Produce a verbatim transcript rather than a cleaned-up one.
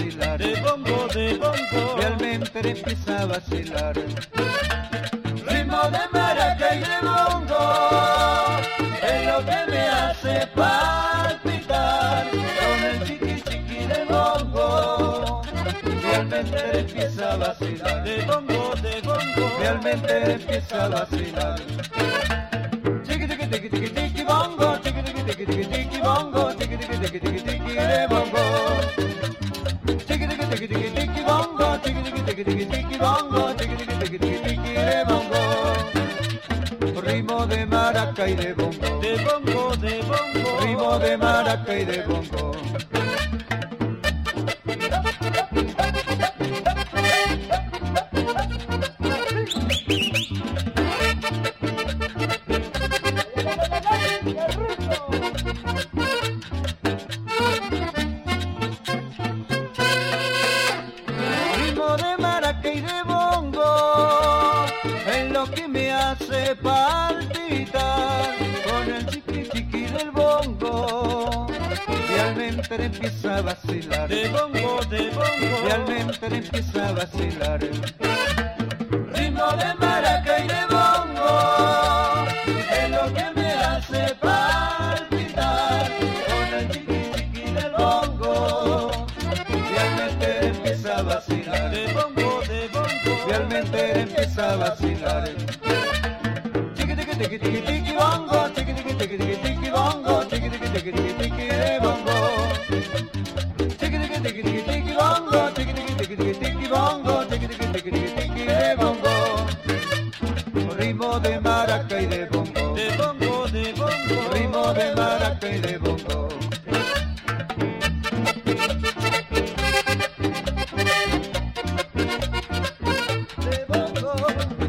vacilar. De bongo, de bongo. Realmente empieza a vacilar. Ritmo de maraca y de bongo es lo que me hace palpitar. Con el chiqui chiqui del bongo realmente empieza a vacilar. De bongo, de bongo. Realmente empieza a vacilar. Chiqui chiqui chiqui chiqui chiqui bongo, chiqui chiqui chiqui chiqui chiqui bongo, chiqui chiqui chiqui chiqui chiqui de bongo. Chiqui chiqui chiqui chiqui chiqui bongo, chiqui chiqui chiqui chiqui chiqui bongo, chiqui chiqui chiqui chiqui chiqui de bongo. Ritmo de maraca y de bongo. De bongo, de bongo. Ritmo de maraca y de bongo. Ritmo de maraca y de bongo es lo que me hace palpitar. Con el chiqui chiqui del bongo Realmente empieza a vacilar. de bongo, de bongo. Realmente empieza a vacilar. Ritmo de maraca y de bongo es lo que me hace palpitar. Con el chiqui chiqui del bongo Realmente empieza a vacilar. de bongo, de bongo. Realmente empieza a vacilar. Chiqui chiqui chiqui chiqui chiqui bongo, chiqui chiqui chiqui chiqui chiqui bongo, chiqui chiqui chiqui chiqui chiqui de bongo. Chiqui chiqui chiqui chiqui chiqui bongo, chiqui chiqui chiqui chiqui chiqui bongo, chiqui chiqui chiqui chiqui chiqui de bongo. Ritmo de maraca y de bongo. De bongo, de bongo. Ritmo de maraca y de bongo. De bongo.